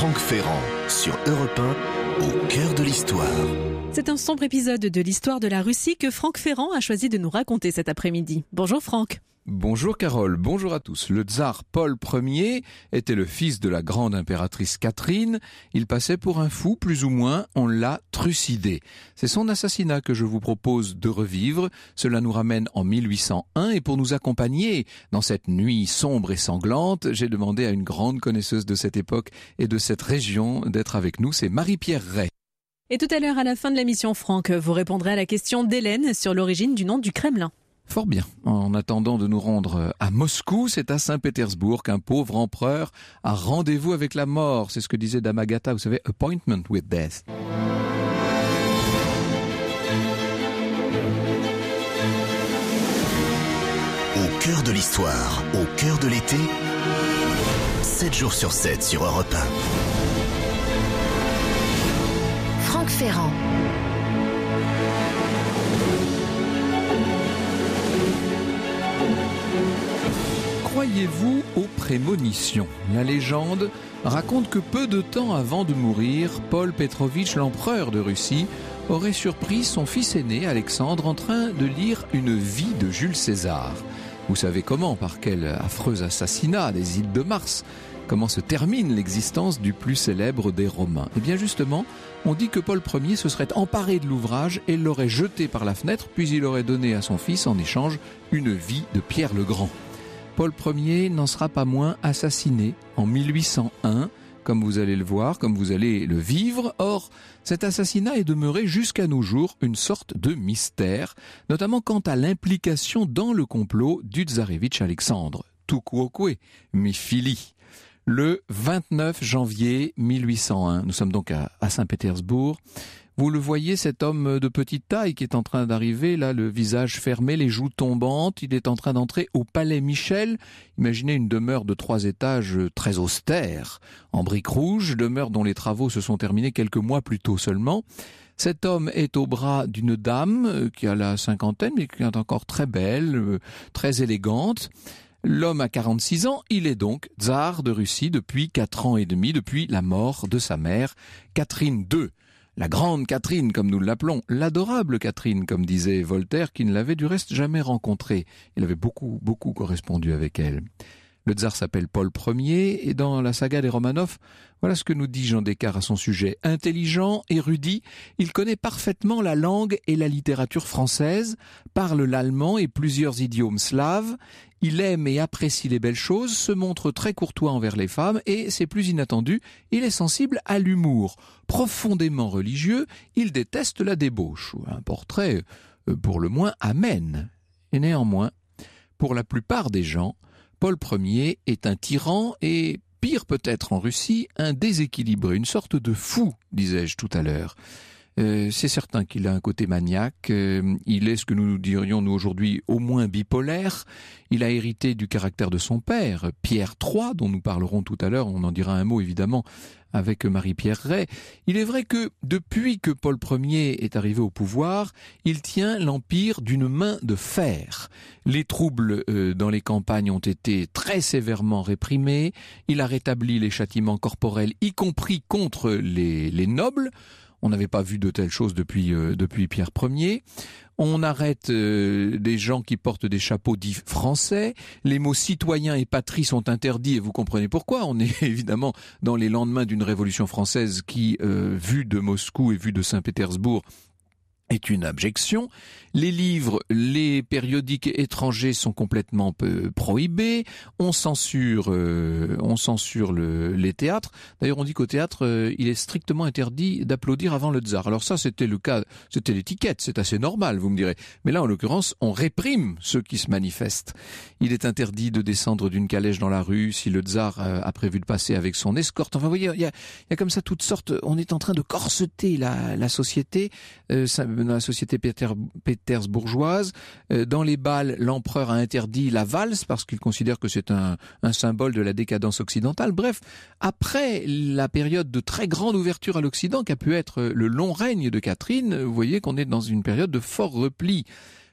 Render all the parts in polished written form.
Franck Ferrand sur Europe 1, au cœur de l'histoire. C'est un sombre épisode de l'histoire de la Russie que Franck Ferrand a choisi de nous raconter cet après-midi. Bonjour Franck. Bonjour Carole, bonjour à tous. Le tsar Paul Ier était le fils de la grande impératrice Catherine. Il passait pour un fou, plus ou moins, on l'a trucidé. C'est son assassinat que je vous propose de revivre. Cela nous ramène en 1801 et pour nous accompagner dans cette nuit sombre et sanglante, j'ai demandé à une grande connaisseuse de cette époque et de cette région d'être avec nous, c'est Marie-Pierre Ray. Et tout à l'heure, à la fin de l'émission, Franck, vous répondrez à la question d'Hélène sur l'origine du nom du Kremlin. Fort bien. En attendant de nous rendre à Moscou, c'est à Saint-Pétersbourg qu'un pauvre empereur a rendez-vous avec la mort. C'est ce que disait Dame Agatha, vous savez, appointment with death. Au cœur de l'histoire, au cœur de l'été, 7 jours sur 7 sur Europe 1. Franck Ferrand. Croyez-vous aux prémonitions ? La légende raconte que peu de temps avant de mourir, Paul Petrovitch, l'empereur de Russie, aurait surpris son fils aîné, Alexandre, en train de lire une vie de Jules César. Vous savez comment, par quel affreux assassinat des îles de Mars, comment se termine l'existence du plus célèbre des Romains. Et bien justement, on dit que Paul Ier se serait emparé de l'ouvrage et l'aurait jeté par la fenêtre, puis il aurait donné à son fils en échange une vie de Pierre le Grand. Paul Ier n'en sera pas moins assassiné en 1801, comme vous allez le voir, comme vous allez le vivre. Or, cet assassinat est demeuré jusqu'à nos jours une sorte de mystère, notamment quant à l'implication dans le complot du tsarevitch Alexandre, Tukuokwe, Mifili. Le 29 janvier 1801, nous sommes donc à Saint-Pétersbourg. Vous le voyez, cet homme de petite taille qui est en train d'arriver, là, le visage fermé, les joues tombantes. Il est en train d'entrer au Palais Michel. Imaginez une demeure de 3 étages très austère, en briques rouges, demeure dont les travaux se sont terminés quelques mois plus tôt seulement. Cet homme est au bras d'une dame qui a la cinquantaine, mais qui est encore très belle, très élégante. L'homme a 46 ans, il est donc tsar de Russie depuis 4 ans et demi, depuis la mort de sa mère, Catherine II. La grande Catherine, comme nous l'appelons, l'adorable Catherine, comme disait Voltaire, qui ne l'avait du reste jamais rencontrée. Il avait beaucoup correspondu avec elle. Le tsar s'appelle Paul Ier, et dans la saga des Romanov, voilà ce que nous dit Jean Descartes à son sujet. Intelligent, érudit, il connaît parfaitement la langue et la littérature française, parle l'allemand et plusieurs idiomes slaves, il aime et apprécie les belles choses, se montre très courtois envers les femmes et, c'est plus inattendu, il est sensible à l'humour. Profondément religieux, il déteste la débauche. Un portrait, pour le moins, amène. Et néanmoins, pour la plupart des gens, Paul Ier est un tyran et, pire peut-être en Russie, un déséquilibré, une sorte de fou, disais-je tout à l'heure. C'est certain qu'il a un côté maniaque, il est ce que nous dirions nous aujourd'hui au moins bipolaire, il a hérité du caractère de son père, Pierre III, dont nous parlerons tout à l'heure, on en dira un mot évidemment avec Marie-Pierre Ray. Il est vrai que depuis que Paul Ier est arrivé au pouvoir, il tient l'empire d'une main de fer. Les troubles dans les campagnes ont été très sévèrement réprimés, il a rétabli les châtiments corporels, y compris contre les nobles. On n'avait pas vu de telles choses depuis Pierre Ier. On arrête des gens qui portent des chapeaux dits français. Les mots citoyen et patrie sont interdits et vous comprenez pourquoi. On est évidemment dans les lendemains d'une révolution française qui, vue de Moscou et vue de Saint-Pétersbourg, est une abjection. Les livres, les périodiques étrangers sont complètement prohibés. On censure les théâtres. D'ailleurs, on dit qu'au théâtre, il est strictement interdit d'applaudir avant le tsar. Alors ça, c'était le cas, c'était l'étiquette, c'est assez normal, vous me direz. Mais là, en l'occurrence, on réprime ceux qui se manifestent. Il est interdit de descendre d'une calèche dans la rue si le tsar a prévu de passer avec son escorte. Enfin, vous voyez, il y a comme ça toutes sortes. On est en train de corseter la société. Dans la société pétersbourgeoise. Dans les bals, l'empereur a interdit la valse parce qu'il considère que c'est un symbole de la décadence occidentale. Bref, après la période de très grande ouverture à l'Occident qu'a pu être le long règne de Catherine, vous voyez qu'on est dans une période de fort repli.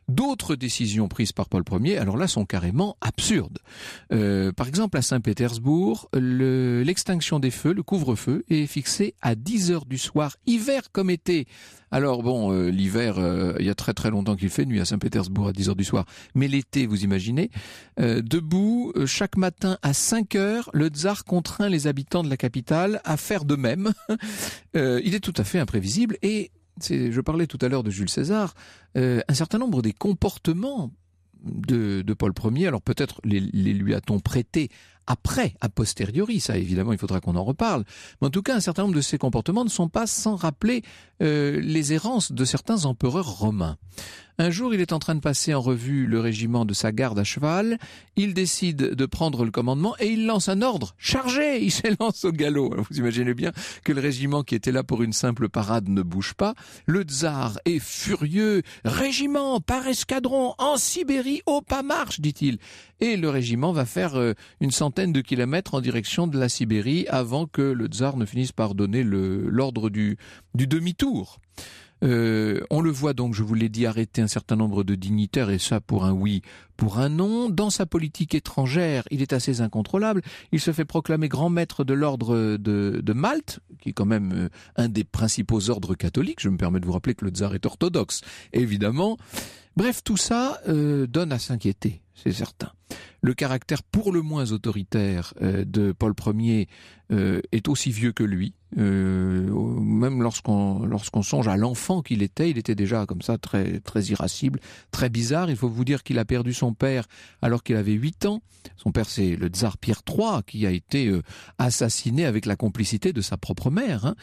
D'autres décisions prises par Paul Ier, alors là, sont carrément absurdes. Par exemple, à Saint-Pétersbourg, l'extinction des feux, le couvre-feu, est fixé à 10 heures du soir, hiver comme été. Alors bon, l'hiver, il y a très très longtemps qu'il fait nuit à Saint-Pétersbourg à 10 heures du soir. Mais l'été, vous imaginez, debout, chaque matin à 5 heures, le tsar contraint les habitants de la capitale à faire de même. Il est tout à fait imprévisible et je parlais tout à l'heure de Jules César, un certain nombre des comportements de Paul Ier, alors peut-être les lui a-t-on prêté après, a posteriori, ça évidemment il faudra qu'on en reparle, mais en tout cas un certain nombre de ces comportements ne sont pas sans rappeler les errances de certains empereurs romains. Un jour, il est en train de passer en revue le régiment de sa garde à cheval, il décide de prendre le commandement et il lance un ordre, chargez, il s'élance au galop. Alors, vous imaginez bien que le régiment qui était là pour une simple parade ne bouge pas, le tsar est furieux, régiment par escadron en Sibérie au pas marche, dit-il. Et le régiment va faire une centaine de kilomètres en direction de la Sibérie avant que le tsar ne finisse par donner l'ordre du demi-tour. On le voit donc, je vous l'ai dit, arrêter un certain nombre de dignitaires, et ça pour un oui, pour un non. Dans sa politique étrangère, il est assez incontrôlable. Il se fait proclamer grand maître de l'ordre de Malte, qui est quand même un des principaux ordres catholiques. Je me permets de vous rappeler que le tsar est orthodoxe, évidemment. Bref, tout ça donne à s'inquiéter, c'est certain. Le caractère pour le moins autoritaire de Paul Ier est aussi vieux que lui. Même lorsqu'on songe à l'enfant qu'il était, il était déjà comme ça très très irascible, très bizarre. Il faut vous dire qu'il a perdu son père alors qu'il avait 8 ans. Son père, c'est le tsar Pierre III, qui a été assassiné avec la complicité de sa propre mère. Ça,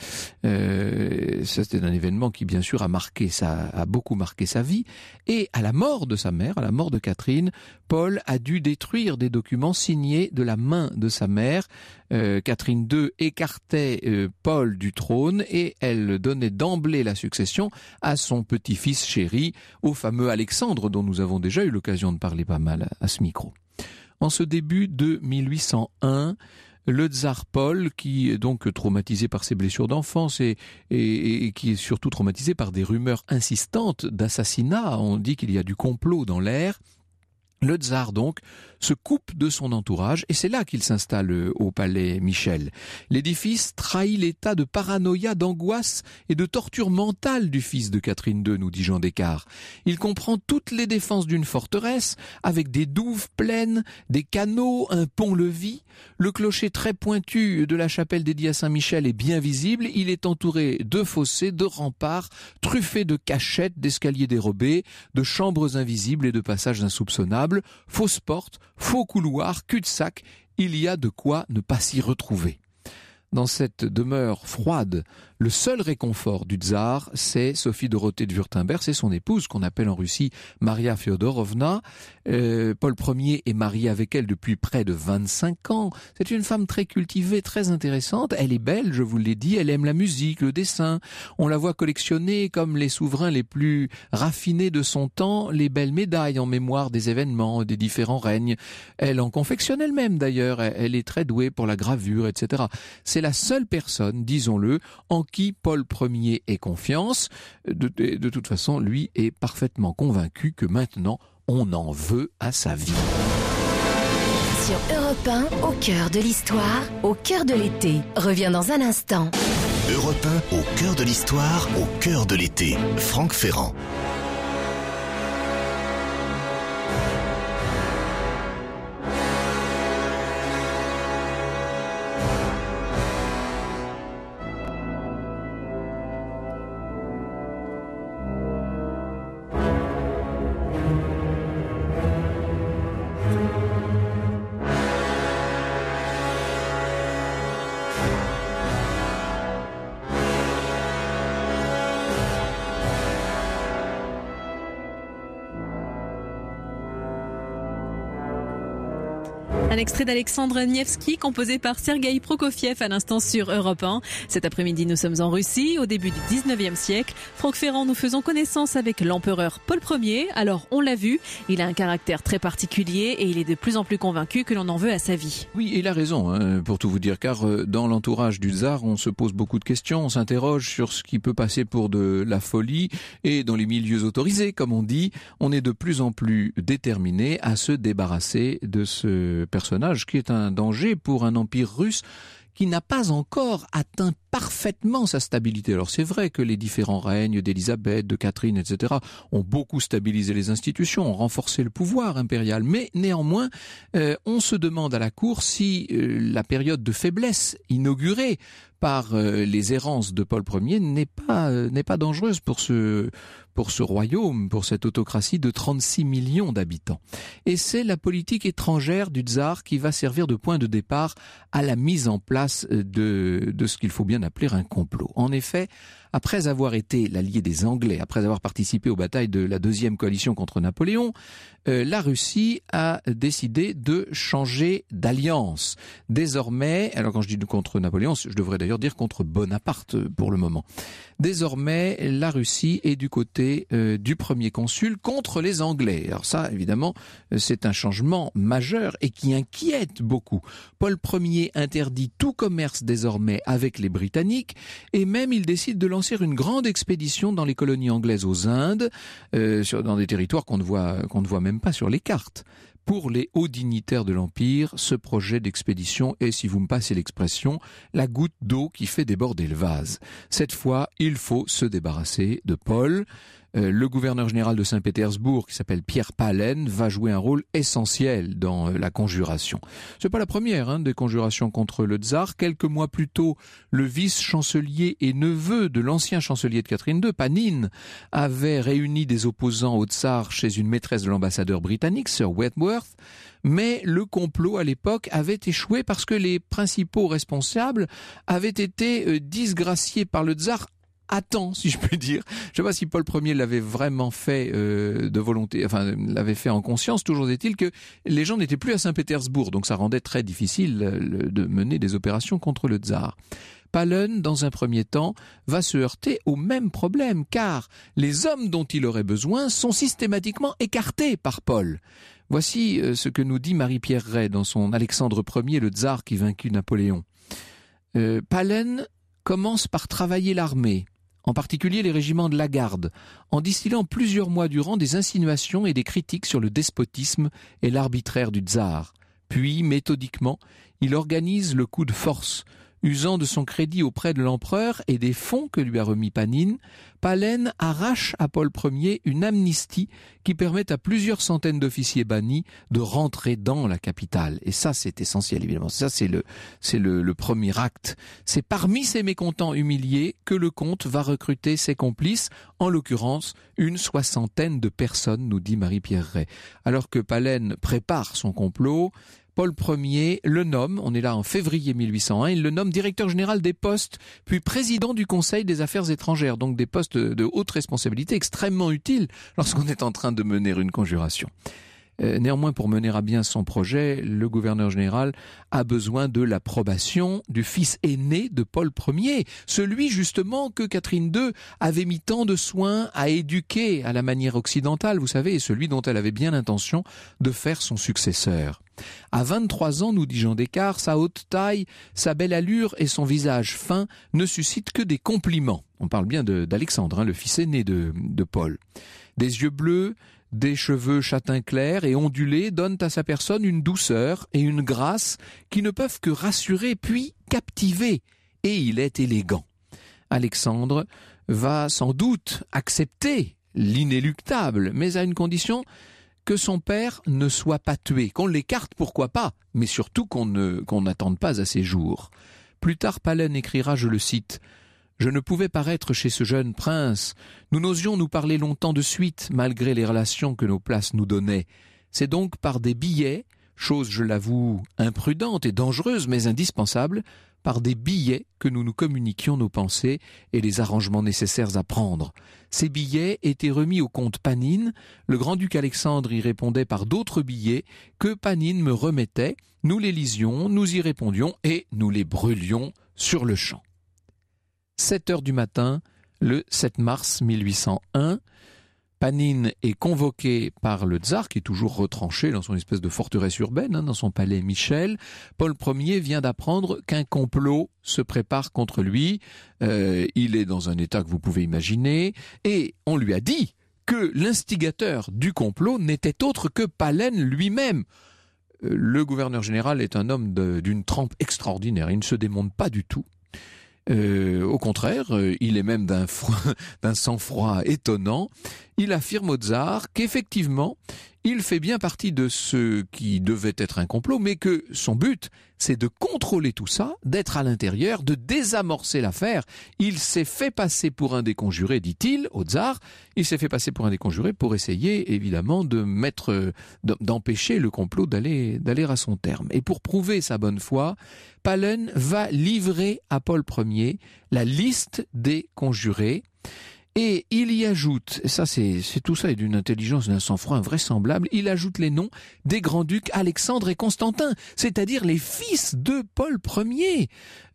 c'était un événement qui, bien sûr, a beaucoup marqué sa vie. Et à la mort de sa mère, à la mort de Catherine, Paul a dû détruire des documents signés de la main de sa mère. Catherine II écartait Paul du trône et elle donnait d'emblée la succession à son petit-fils chéri, au fameux Alexandre, dont nous avons déjà eu l'occasion de parler pas mal à ce micro. En ce début de 1801, le tsar Paul, qui est donc traumatisé par ses blessures d'enfance et qui est surtout traumatisé par des rumeurs insistantes d'assassinat, on dit qu'il y a du complot dans l'air, le tsar donc se coupe de son entourage et c'est là qu'il s'installe au palais Michel. L'édifice trahit l'état de paranoïa, d'angoisse et de torture mentale du fils de Catherine II, nous dit Jean Descartes. Il comprend toutes les défenses d'une forteresse avec des douves pleines, des canaux, un pont-levis. Le clocher très pointu de la chapelle dédiée à Saint-Michel est bien visible. Il est entouré de fossés, de remparts, truffés de cachettes, d'escaliers dérobés, de chambres invisibles et de passages insoupçonnables, fausses portes, faux couloirs, cul-de-sac, il y a de quoi ne pas s'y retrouver. Dans cette demeure froide, le seul réconfort du tsar, c'est Sophie Dorothée de Wurtemberg, c'est son épouse qu'on appelle en Russie Maria Fyodorovna. Paul Ier est marié avec elle depuis près de 25 ans. C'est une femme très cultivée, très intéressante. Elle est belle, je vous l'ai dit, elle aime la musique, le dessin. On la voit collectionner, comme les souverains les plus raffinés de son temps, les belles médailles en mémoire des événements, des différents règnes. Elle en confectionne elle-même d'ailleurs, elle est très douée pour la gravure, etc. C'est la seule personne, disons-le, en qui Paul Ier ait confiance. De toute façon, lui est parfaitement convaincu que maintenant, on en veut à sa vie. Sur Europe 1, au cœur de l'histoire, au cœur de l'été, revient dans un instant. Europe 1, au cœur de l'histoire, au cœur de l'été. Franck Ferrand. Un extrait d'Alexandre Nevsky composé par Sergueï Prokofiev à l'instant sur Europe 1. Cet après-midi, nous sommes en Russie, au début du 19e siècle. Franck Ferrand, nous faisons connaissance avec l'empereur Paul Ier. Alors, on l'a vu, il a un caractère très particulier et il est de plus en plus convaincu que l'on en veut à sa vie. Oui, il a raison, pour tout vous dire, car dans l'entourage du tsar, on se pose beaucoup de questions, on s'interroge sur ce qui peut passer pour de la folie, et dans les milieux autorisés, comme on dit, on est de plus en plus déterminé à se débarrasser de ce personnage qui est un danger pour un empire russe qui n'a pas encore atteint parfaitement sa stabilité. Alors c'est vrai que les différents règnes d'Élisabeth, de Catherine, etc. ont beaucoup stabilisé les institutions, ont renforcé le pouvoir impérial, mais néanmoins, on se demande à la cour si la période de faiblesse inaugurée par les errances de Paul Ier n'est pas dangereuse pour ce royaume, pour cette autocratie de 36 millions d'habitants. Et c'est la politique étrangère du tsar qui va servir de point de départ à la mise en place de ce qu'il faut bien appeler un complot. En effet, après avoir été l'allié des Anglais, après avoir participé aux batailles de la deuxième coalition contre Napoléon, la Russie a décidé de changer d'alliance. Désormais, alors quand je dis contre Napoléon, je devrais d'ailleurs dire contre Bonaparte pour le moment. Désormais, la Russie est du côté du premier consul contre les Anglais. Alors ça, évidemment, c'est un changement majeur et qui inquiète beaucoup. Paul Ier interdit tout commerce désormais avec les Britanniques et même il décide de lancer une grande expédition dans les colonies anglaises aux Indes, dans des territoires qu'on ne voit même pas sur les cartes. Pour les hauts dignitaires de l'Empire, ce projet d'expédition est, si vous me passez l'expression, la goutte d'eau qui fait déborder le vase. Cette fois, il faut se débarrasser de Paul. Le gouverneur général de Saint-Pétersbourg, qui s'appelle Pierre Pahlen, va jouer un rôle essentiel dans la conjuration. C'est pas la première des conjurations contre le tsar. Quelques mois plus tôt, le vice-chancelier et neveu de l'ancien chancelier de Catherine II, Panin, avait réuni des opposants au tsar chez une maîtresse de l'ambassadeur britannique, Sir Wentworth. Mais le complot à l'époque avait échoué parce que les principaux responsables avaient été disgraciés par le tsar à temps, si je puis dire. Je ne sais pas si Paul Ier l'avait vraiment fait de volonté, enfin l'avait fait en conscience. Toujours est-il que les gens n'étaient plus à Saint-Pétersbourg, donc ça rendait très difficile de mener des opérations contre le tsar. Pahlen, dans un premier temps, va se heurter au même problème, car les hommes dont il aurait besoin sont systématiquement écartés par Paul. Voici ce que nous dit Marie-Pierre Ray dans son Alexandre Ier, le tsar qui vaincut Napoléon. Pahlen commence par travailler l'armée, en particulier les régiments de la garde, en distillant plusieurs mois durant des insinuations et des critiques sur le despotisme et l'arbitraire du tsar. Puis, méthodiquement, il organise le coup de force. Usant de son crédit auprès de l'empereur et des fonds que lui a remis Panin, Pahlen arrache à Paul Ier une amnistie qui permet à plusieurs centaines d'officiers bannis de rentrer dans la capitale. Et ça, c'est essentiel, évidemment. Ça, c'est le premier acte. C'est parmi ces mécontents humiliés que le comte va recruter ses complices, en l'occurrence, une soixantaine de personnes, nous dit Marie-Pierre Ray. Alors que Pahlen prépare son complot, Paul Ier le nomme, on est là en février 1801, il le nomme directeur général des postes, puis président du Conseil des affaires étrangères, donc des postes de haute responsabilité extrêmement utiles lorsqu'on est en train de mener une conjuration. Néanmoins, pour mener à bien son projet, le gouverneur général a besoin de l'approbation du fils aîné de Paul Ier, celui justement que Catherine II avait mis tant de soin à éduquer à la manière occidentale, vous savez, et celui dont elle avait bien l'intention de faire son successeur. À 23 ans, nous dit Jean Descartes, sa haute taille, sa belle allure et son visage fin ne suscitent que des compliments. On parle bien d'Alexandre, le fils aîné de Paul. Des yeux bleus, des cheveux châtain clair et ondulés donnent à sa personne une douceur et une grâce qui ne peuvent que rassurer puis captiver. Et il est élégant. Alexandre va sans doute accepter l'inéluctable, mais à une condition: que son père ne soit pas tué, qu'on l'écarte pourquoi pas, mais surtout qu'on n'attende pas à ses jours. Plus tard, Pahlen écrira, je le cite, « Je ne pouvais paraître chez ce jeune prince. Nous n'osions nous parler longtemps de suite, malgré les relations que nos places nous donnaient. C'est donc par des billets, chose, je l'avoue, imprudente et dangereuse, mais indispensable, par des billets que nous nous communiquions nos pensées et les arrangements nécessaires à prendre. Ces billets étaient remis au comte Panine. Le grand-duc Alexandre y répondait par d'autres billets que Panine me remettait. Nous les lisions, nous y répondions et nous les brûlions sur le champ. 7 heures du matin, le 7 mars 1801, Panine est convoqué par le tsar, qui est toujours retranché dans son espèce de forteresse urbaine, dans son palais Michel. Paul Ier vient d'apprendre qu'un complot se prépare contre lui. Il est dans un état que vous pouvez imaginer. Et on lui a dit que l'instigateur du complot n'était autre que Pallène lui-même. Le gouverneur général est un homme d'une trempe extraordinaire. Il ne se démonte pas du tout. Au contraire, il est même d'un sang-froid étonnant. Il affirme au tsar qu'effectivement, il fait bien partie de ce qui devait être un complot, mais que son but, c'est de contrôler tout ça, d'être à l'intérieur, de désamorcer l'affaire. Il s'est fait passer pour un des conjurés, dit-il, au tsar. Il s'est fait passer pour un des conjurés pour essayer, évidemment, d'empêcher le complot d'aller à son terme. Et pour prouver sa bonne foi, Pallène va livrer à Paul Ier la liste des conjurés. Et il y ajoute, et ça c'est tout ça est d'une intelligence, d'un sang-froid invraisemblable, il ajoute les noms des grands-ducs Alexandre et Constantin, c'est-à-dire les fils de Paul Ier.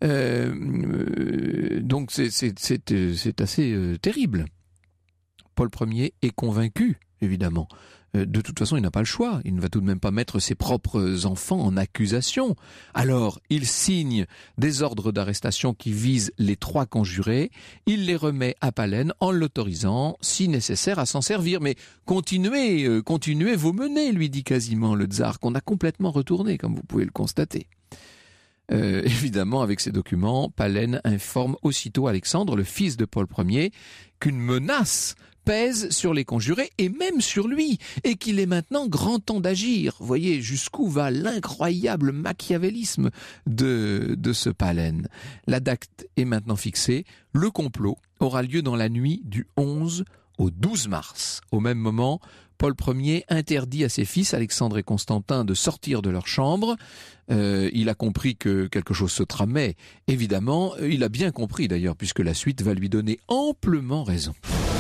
Donc c'est assez terrible. Paul Ier est convaincu, évidemment. De toute façon, il n'a pas le choix. Il ne va tout de même pas mettre ses propres enfants en accusation. Alors, il signe des ordres d'arrestation qui visent les 3 conjurés. Il les remet à Pallène en l'autorisant, si nécessaire, à s'en servir. Mais continuez vos menées, lui dit quasiment le tsar, qu'on a complètement retourné, comme vous pouvez le constater. Évidemment, avec ces documents, Pallène informe aussitôt Alexandre, le fils de Paul Ier, qu'une menace pèse sur les conjurés et même sur lui, et qu'il est maintenant grand temps d'agir. Vous voyez jusqu'où va l'incroyable machiavélisme de ce Pallène. La date est maintenant fixée. Le complot aura lieu dans la nuit du 11 au 12 mars. Au même moment, Paul Ier interdit à ses fils, Alexandre et Constantin, de sortir de leur chambre. Il a compris que quelque chose se tramait. Évidemment, il a bien compris d'ailleurs, puisque la suite va lui donner amplement raison.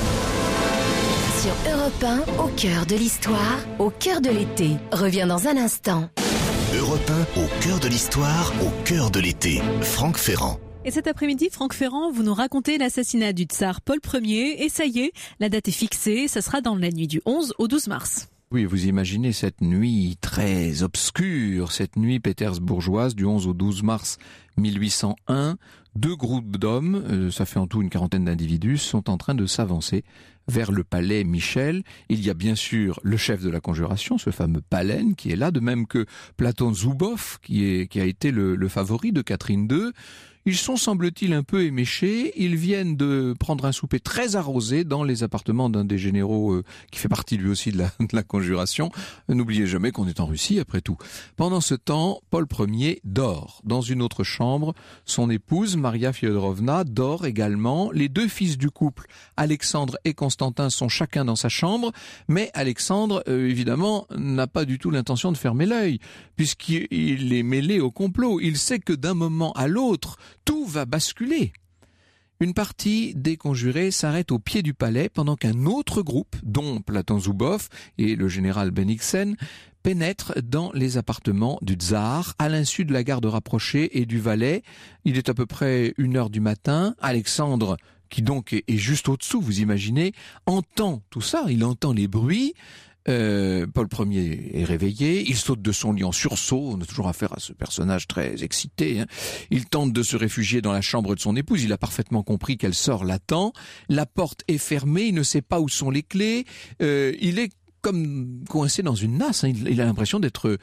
Sur Europe 1, au cœur de l'histoire, au cœur de l'été. Revient dans un instant. Europe 1, au cœur de l'histoire, au cœur de l'été. Franck Ferrand. Et cet après-midi, Franck Ferrand, vous nous racontez l'assassinat du tsar Paul Ier. Et ça y est, la date est fixée. Ça sera dans la nuit du 11 au 12 mars. Oui, vous imaginez cette nuit très obscure, cette nuit pétersbourgeoise du 11 au 12 mars 1801. 2 groupes d'hommes, ça fait en tout une quarantaine d'individus, sont en train de s'avancer vers le palais Michel. Il y a bien sûr le chef de la conjuration, ce fameux Pallène, qui est là, de même que Platon Zubov, qui a été le favori de Catherine II. Ils sont, semble-t-il, un peu éméchés. Ils viennent de prendre un souper très arrosé dans les appartements d'un des généraux qui fait partie lui aussi de la conjuration. N'oubliez jamais qu'on est en Russie, après tout. Pendant ce temps, Paul Ier dort. Dans une autre chambre, son épouse, Maria Fyodorovna, dort également. Les 2 fils du couple, Alexandre et Constantin, sont chacun dans sa chambre. Mais Alexandre, évidemment, n'a pas du tout l'intention de fermer l'œil, puisqu'il est mêlé au complot. Il sait que d'un moment à l'autre, tout va basculer. Une partie des conjurés s'arrête au pied du palais pendant qu'un autre groupe, dont Platon Zubov et le général Bennigsen, pénètre dans les appartements du tsar à l'insu de la garde rapprochée et du valet. Il est à peu près 1h du matin. Alexandre, qui donc est juste au-dessous, vous imaginez, entend tout ça, il entend les bruits. Paul Ier est réveillé, il saute de son lit en sursaut, on a toujours affaire à ce personnage très excité, Il tente de se réfugier dans la chambre de son épouse, il a parfaitement compris qu'elle sort l'attend, la porte est fermée, il ne sait pas où sont les clés, il est comme coincé dans une nasse, il a l'impression d'être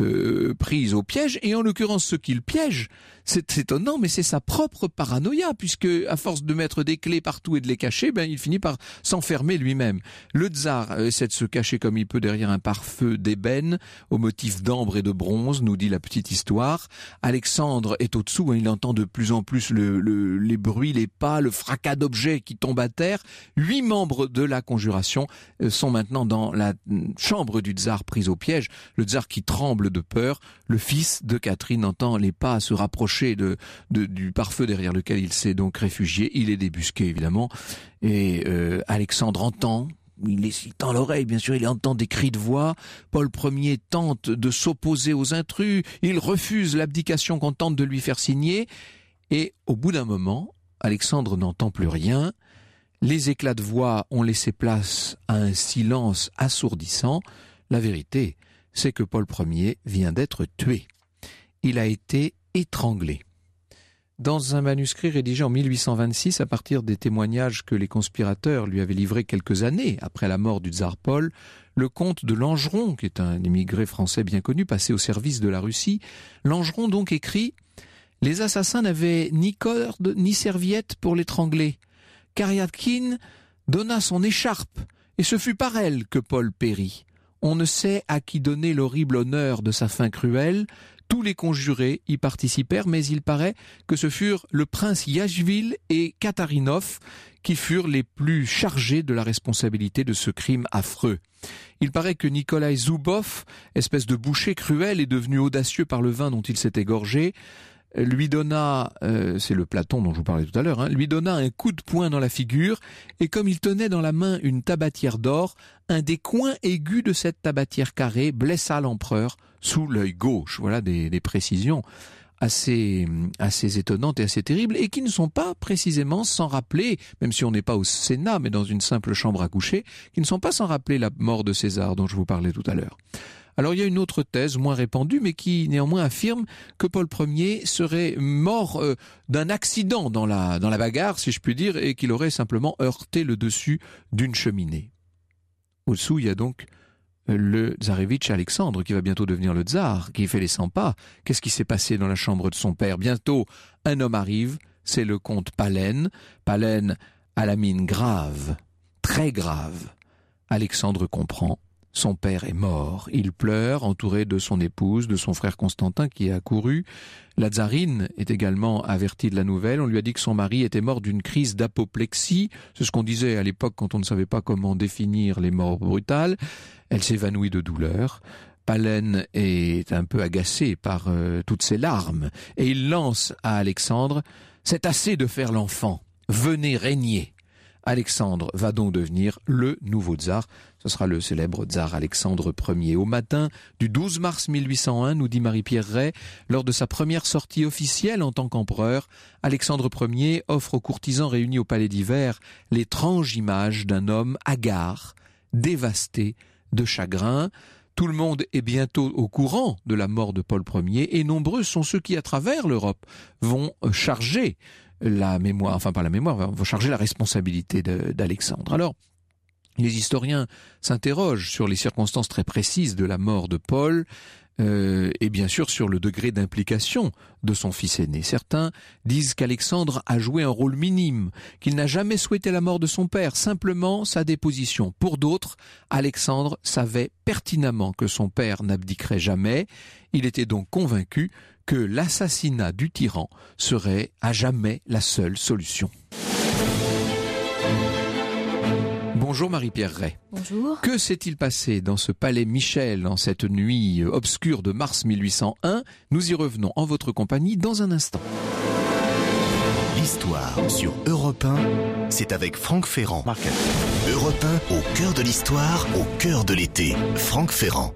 pris au piège, et en l'occurrence ce qu'il piège, c'est étonnant, mais c'est sa propre paranoïa, puisque à force de mettre des clés partout et de les cacher, il finit par s'enfermer lui-même. Le tsar essaie de se cacher comme il peut derrière un pare-feu d'ébène au motif d'ambre et de bronze, nous dit la petite histoire. Alexandre est au-dessous, il entend de plus en plus les bruits, les pas, le fracas d'objets qui tombent à terre. 8 membres de la conjuration sont maintenant dans la la chambre du tsar prise au piège, le tsar qui tremble de peur, le fils de Catherine entend les pas se rapprocher du pare-feu derrière lequel il s'est donc réfugié. Il est débusqué évidemment, et Alexandre entend. Il tend l'oreille, bien sûr, il entend des cris de voix. Paul Ier tente de s'opposer aux intrus. Il refuse l'abdication qu'on tente de lui faire signer. Et au bout d'un moment, Alexandre n'entend plus rien. Les éclats de voix ont laissé place à un silence assourdissant. La vérité, c'est que Paul Ier vient d'être tué. Il a été étranglé. Dans un manuscrit rédigé en 1826, à partir des témoignages que les conspirateurs lui avaient livrés quelques années après la mort du tsar Paul, le comte de Langeron, qui est un émigré français bien connu, passé au service de la Russie, Langeron donc écrit « Les assassins n'avaient ni corde ni serviette pour l'étrangler. Kariatkine donna son écharpe, et ce fut par elle que Paul périt. On ne sait à qui donner l'horrible honneur de sa fin cruelle. Tous les conjurés y participèrent, mais il paraît que ce furent le prince Yachvili et Katarinov qui furent les plus chargés de la responsabilité de ce crime affreux. Il paraît que Nikolai Zubov, espèce de boucher cruel et devenu audacieux par le vin dont il s'était gorgé, lui donna, c'est le Platon dont je vous parlais tout à l'heure, lui donna un coup de poing dans la figure, et comme il tenait dans la main une tabatière d'or, un des coins aigus de cette tabatière carrée blessa l'empereur sous l'œil gauche. Voilà des précisions assez étonnantes et assez terribles, et qui ne sont pas précisément sans rappeler, même si on n'est pas au Sénat, mais dans une simple chambre à coucher, qui ne sont pas sans rappeler la mort de César dont je vous parlais tout à l'heure. Alors il y a une autre thèse moins répandue, mais qui néanmoins affirme que Paul Ier serait mort d'un accident dans la bagarre, si je puis dire, et qu'il aurait simplement heurté le dessus d'une cheminée. Au-dessous, il y a donc le tsarevitch Alexandre, qui va bientôt devenir le tsar, qui fait les 100 pas. Qu'est-ce qui s'est passé dans la chambre de son père? Bientôt, un homme arrive, c'est le comte Pahlen. Pahlen a la mine grave, très grave. Alexandre comprend. Son père est mort. Il pleure, entouré de son épouse, de son frère Constantin qui est accouru. La tsarine est également avertie de la nouvelle. On lui a dit que son mari était mort d'une crise d'apoplexie. C'est ce qu'on disait à l'époque quand on ne savait pas comment définir les morts brutales. Elle s'évanouit de douleur. Pahlen est un peu agacé par toutes ces larmes. Et il lance à Alexandre « C'est assez de faire l'enfant. Venez régner ». Alexandre va donc devenir le nouveau tsar. Ce sera le célèbre tsar Alexandre Ier. Au matin du 12 mars 1801, nous dit Marie-Pierre Ray, lors de sa première sortie officielle en tant qu'empereur, Alexandre Ier offre aux courtisans réunis au palais d'hiver l'étrange image d'un homme hagard, dévasté de chagrin. Tout le monde est bientôt au courant de la mort de Paul Ier et nombreux sont ceux qui, à travers l'Europe, vont charger la mémoire, enfin pas la mémoire, vont charger la responsabilité d'Alexandre. Alors, les historiens s'interrogent sur les circonstances très précises de la mort de Paul et bien sûr sur le degré d'implication de son fils aîné. Certains disent qu'Alexandre a joué un rôle minime, qu'il n'a jamais souhaité la mort de son père, simplement sa déposition. Pour d'autres, Alexandre savait pertinemment que son père n'abdiquerait jamais. Il était donc convaincu que l'assassinat du tyran serait à jamais la seule solution. Bonjour Marie-Pierre Ray. Bonjour. Que s'est-il passé dans ce palais Michel en cette nuit obscure de mars 1801 ? Nous y revenons en votre compagnie dans un instant. L'histoire sur Europe 1, c'est avec Franck Ferrand. Europe 1, au cœur de l'histoire, au cœur de l'été. Franck Ferrand.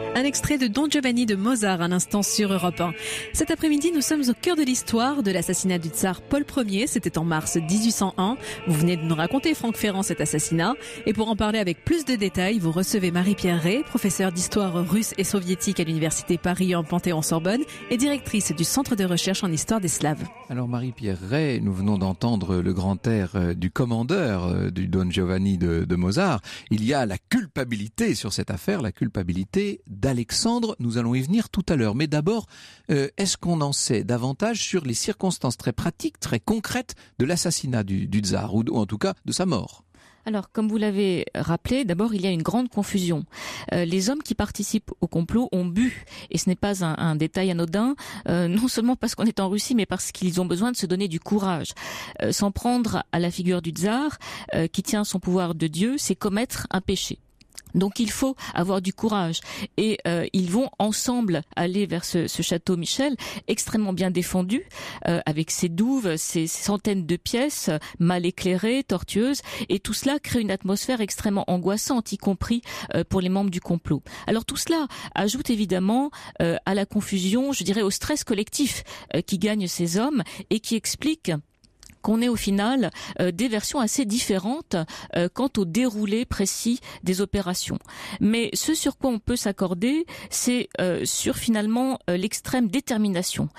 Un extrait de Don Giovanni de Mozart, un instant sur Europe 1. Cet après-midi, nous sommes au cœur de l'histoire de l'assassinat du tsar Paul Ier. C'était en mars 1801. Vous venez de nous raconter, Franck Ferrand, cet assassinat. Et pour en parler avec plus de détails, vous recevez Marie-Pierre Ray, professeure d'histoire russe et soviétique à l'université Paris en Panthéon-Sorbonne et directrice du Centre de recherche en histoire des Slaves. Alors Marie-Pierre Ray, nous venons d'entendre le grand air du commandeur du Don Giovanni de Mozart. Il y a la culpabilité sur cette affaire, la culpabilité d'Alexandre. Nous allons y venir tout à l'heure. Mais d'abord, est-ce qu'on en sait davantage sur les circonstances très pratiques, très concrètes de l'assassinat du tsar, ou en tout cas de sa mort ? Alors, comme vous l'avez rappelé, d'abord, il y a une grande confusion. Les hommes qui participent au complot ont bu, et ce n'est pas un détail anodin, non seulement parce qu'on est en Russie, mais parce qu'ils ont besoin de se donner du courage. S'en prendre à la figure du tsar, qui tient son pouvoir de Dieu, c'est commettre un péché. Donc il faut avoir du courage et ils vont ensemble aller vers ce château Michel extrêmement bien défendu avec ses douves, ses centaines de pièces mal éclairées, tortueuses, et tout cela crée une atmosphère extrêmement angoissante, y compris pour les membres du complot. Alors tout cela ajoute évidemment à la confusion, je dirais au stress collectif qui gagne ces hommes et qui explique qu'on ait au final des versions assez différentes quant au déroulé précis des opérations. Mais ce sur quoi on peut s'accorder, c'est sur finalement l'extrême détermination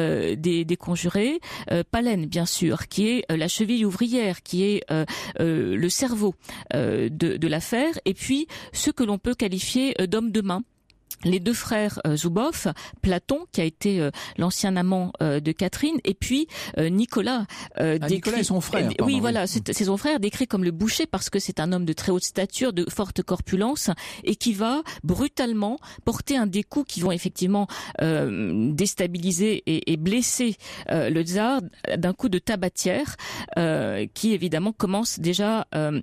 des conjurés. Palaine, bien sûr, qui est la cheville ouvrière, qui est le cerveau de l'affaire, et puis ce que l'on peut qualifier d'homme de main. Les deux frères Zuboff, Platon, qui a été l'ancien amant de Catherine, et puis Nicolas. Nicolas est son frère. Oui, voilà, c'est son frère, décrit comme le boucher parce que c'est un homme de très haute stature, de forte corpulence, et qui va brutalement porter un des coups qui vont effectivement déstabiliser et blesser le tsar d'un coup de tabatière, qui évidemment commence déjà...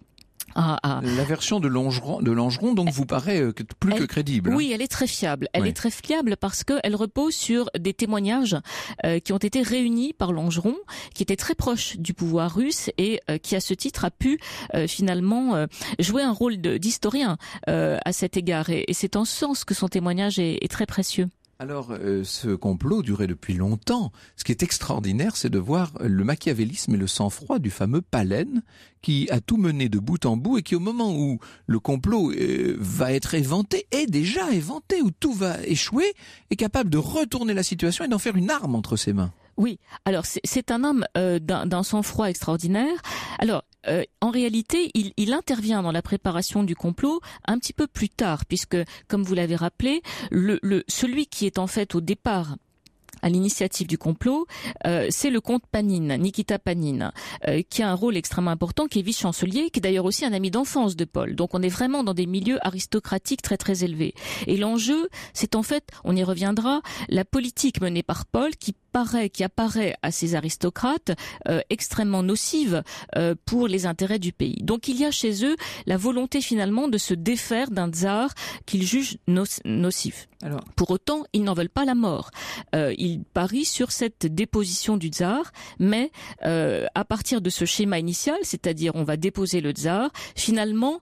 La version de Langeron donc vous paraît plus que crédible. Oui, elle est très fiable. Elle est très fiable parce qu'elle repose sur des témoignages qui ont été réunis par Langeron, qui était très proche du pouvoir russe et qui à ce titre a pu finalement jouer un rôle d'historien à cet égard. Et c'est en ce sens que son témoignage est très précieux. Alors, ce complot durait depuis longtemps. Ce qui est extraordinaire, c'est de voir le machiavélisme et le sang-froid du fameux Palaine, qui a tout mené de bout en bout et qui, au moment où le complot va être éventé, est déjà éventé, où tout va échouer, est capable de retourner la situation et d'en faire une arme entre ses mains. Oui, alors c'est un homme d'un sang-froid extraordinaire. Alors, en réalité, il intervient dans la préparation du complot un petit peu plus tard, puisque, comme vous l'avez rappelé, celui qui est en fait au départ à l'initiative du complot, c'est le comte Panine, Nikita Panine, qui a un rôle extrêmement important, qui est vice-chancelier, qui est d'ailleurs aussi un ami d'enfance de Paul. Donc on est vraiment dans des milieux aristocratiques très très élevés. Et l'enjeu, c'est en fait, on y reviendra, la politique menée par Paul qui apparaît à ces aristocrates extrêmement nocive pour les intérêts du pays. Donc il y a chez eux la volonté finalement de se défaire d'un tsar qu'ils jugent nocif. Alors, pour autant, ils n'en veulent pas la mort. Ils parient sur cette déposition du tsar, mais à partir de ce schéma initial, c'est-à-dire on va déposer le tsar, finalement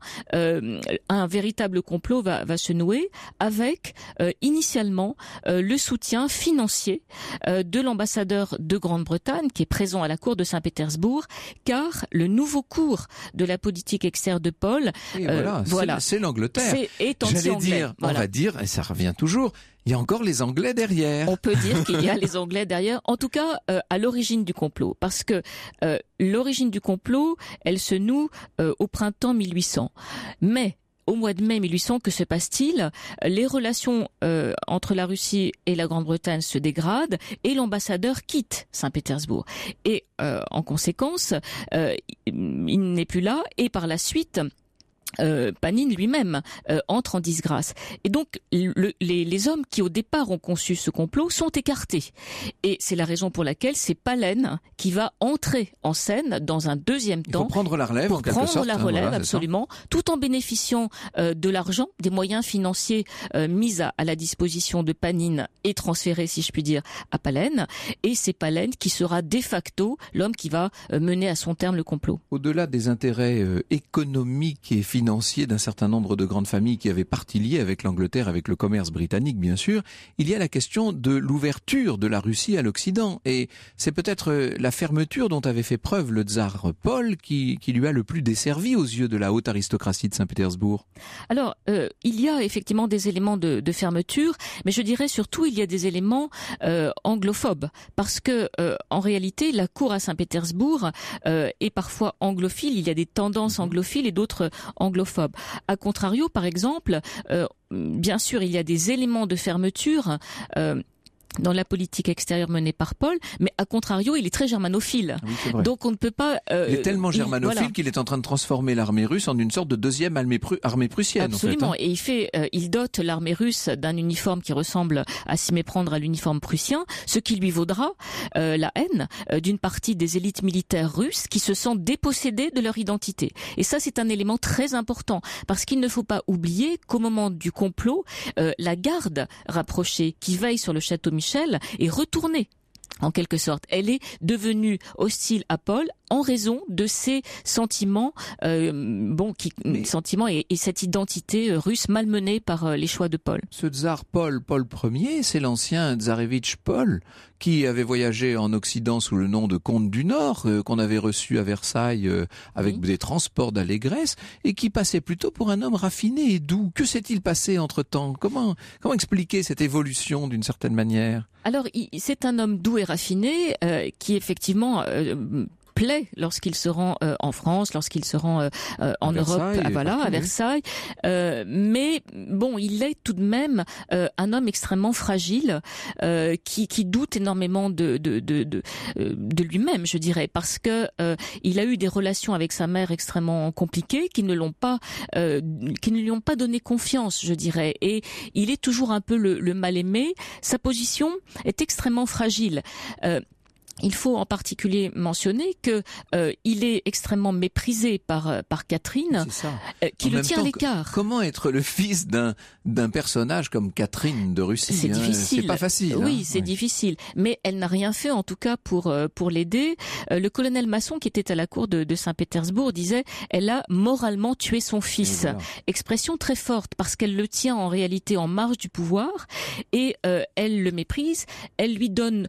un véritable complot va se nouer avec initialement le soutien financier de l'ambassadeur de Grande-Bretagne qui est présent à la cour de Saint-Pétersbourg, car le nouveau cours de la politique externe de Paul, voilà, c'est l'Angleterre. J'allais dire, on va dire, et ça revient toujours, il y a encore les Anglais derrière. On peut dire qu'il y a les Anglais derrière, en tout cas à l'origine du complot, parce que l'origine du complot, elle se noue au printemps 1800. Mais au mois de mai 1800, que se passe-t-il ? Les relations entre la Russie et la Grande-Bretagne se dégradent et l'ambassadeur quitte Saint-Pétersbourg. Et en conséquence, il n'est plus là et par la suite... Panine lui-même entre en disgrâce. Et donc les hommes qui au départ ont conçu ce complot sont écartés. Et c'est la raison pour laquelle c'est Palaine qui va entrer en scène dans un deuxième temps. Pour prendre la relève, en quelque sorte. Prendre la relève, voilà, absolument, tout en bénéficiant de l'argent, des moyens financiers mis à la disposition de Panine et transférés, si je puis dire, à Palaine. Et c'est Palaine qui sera de facto l'homme qui va mener à son terme le complot. Au-delà des intérêts économiques et financiers financier d'un certain nombre de grandes familles qui avaient partie liée avec l'Angleterre, avec le commerce britannique bien sûr, il y a la question de l'ouverture de la Russie à l'Occident. Et c'est peut-être la fermeture dont avait fait preuve le tsar Paul qui lui a le plus desservi aux yeux de la haute aristocratie de Saint-Pétersbourg. Alors, il y a effectivement des éléments de fermeture, mais je dirais surtout il y a des éléments anglophobes, parce que en réalité, la cour à Saint-Pétersbourg est parfois anglophile. Il y a des tendances anglophiles et d'autres anglophobes. A contrario, par exemple, bien sûr, il y a des éléments de fermeture dans la politique extérieure menée par Paul, mais à contrario, il est très germanophile. Oui, donc on ne peut pas... il est tellement germanophile qu'il est en train de transformer l'armée russe en une sorte de deuxième armée prussienne. Absolument, en fait, et il dote l'armée russe d'un uniforme qui ressemble à s'y méprendre à l'uniforme prussien, ce qui lui vaudra la haine d'une partie des élites militaires russes qui se sentent dépossédées de leur identité. Et ça, c'est un élément très important, parce qu'il ne faut pas oublier qu'au moment du complot, la garde rapprochée qui veille sur le château Michel est retournée. En quelque sorte, elle est devenue hostile à Paul en raison de ses sentiments, sentiments et cette identité russe malmenée par les choix de Paul. Ce tsar Paul Ier, c'est l'ancien tsarevitch Paul qui avait voyagé en Occident sous le nom de comte du Nord, qu'on avait reçu à Versailles avec des transports d'allégresse, et qui passait plutôt pour un homme raffiné et doux. Que s'est-il passé entre-temps ? Comment expliquer cette évolution d'une certaine manière ? Alors, c'est un homme doux et raffiné qui effectivement plaît lorsqu'il se rend en France, lorsqu'il se rend en Europe, à Versailles. Mais bon, il est tout de même un homme extrêmement fragile, qui doute énormément de lui-même, je dirais, parce que il a eu des relations avec sa mère extrêmement compliquées, qui ne lui ont pas donné confiance, je dirais. Et il est toujours un peu le mal-aimé. Sa position est extrêmement fragile. Il faut en particulier mentionner que il est extrêmement méprisé par Catherine, qui le tient à l'écart. Comment être le fils d'un personnage comme Catherine de Russie ? C'est difficile. C'est pas facile. Oui, c'est difficile. Mais elle n'a rien fait, en tout cas, pour l'aider. Le colonel Masson, qui était à la cour de Saint-Pétersbourg, disait « Elle a moralement tué son fils ». Voilà. Expression très forte, parce qu'elle le tient en réalité en marge du pouvoir et elle le méprise. Elle lui donne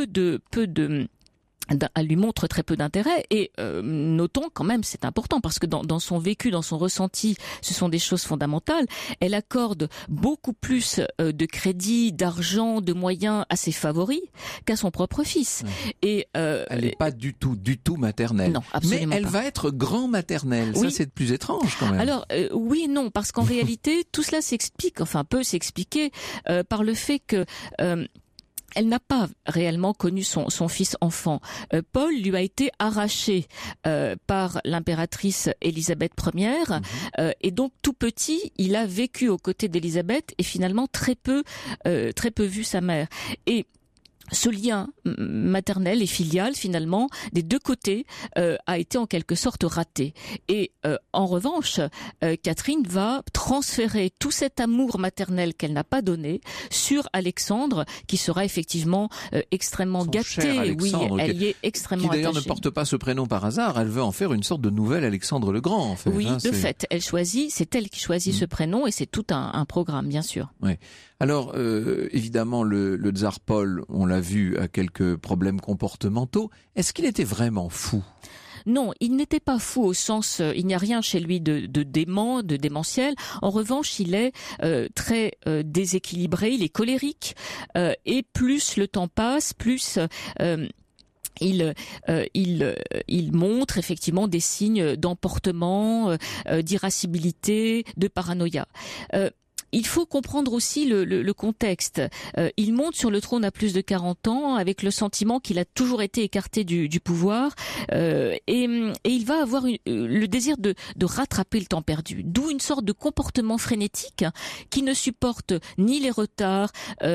elle lui montre très peu d'intérêt et notons quand même, c'est important parce que dans son vécu, dans son ressenti, ce sont des choses fondamentales. Elle accorde beaucoup plus de crédit, d'argent, de moyens à ses favoris qu'à son propre fils. Et elle n'est pas du tout maternelle. Non, absolument mais elle pas. Va être grand maternelle. Oui. Ça, c'est plus étrange quand même. Alors oui et non, parce qu'en réalité, tout cela peut s'expliquer par le fait que elle n'a pas réellement connu son fils enfant. Paul lui a été arraché par l'impératrice Élisabeth Ier et donc tout petit, il a vécu aux côtés d'Élisabeth et finalement très peu vu sa mère. Et ce lien maternel et filial, finalement, des deux côtés, a été en quelque sorte raté. Et en revanche, Catherine va transférer tout cet amour maternel qu'elle n'a pas donné sur Alexandre, qui sera effectivement extrêmement gâté. Oui, elle y est extrêmement attachée. Qui d'ailleurs ne porte pas ce prénom par hasard. Elle veut en faire une sorte de nouvel Alexandre le Grand, en fait. Oui, de fait, c'est elle qui choisit ce prénom et c'est tout un programme, bien sûr. Oui. Alors, évidemment, le tsar Paul, on l'a vu, a quelques problèmes comportementaux. Est-ce qu'il était vraiment fou ? Non, il n'était pas fou au sens, il n'y a rien chez lui de dément, de démentiel. En revanche, il est très déséquilibré, il est colérique et plus le temps passe, plus il montre effectivement des signes d'emportement, d'irascibilité, de paranoïa. Il faut comprendre aussi le contexte. Il monte sur le trône à plus de 40 ans avec le sentiment qu'il a toujours été écarté du pouvoir et il va avoir le désir de rattraper le temps perdu. D'où une sorte de comportement frénétique qui ne supporte ni les retards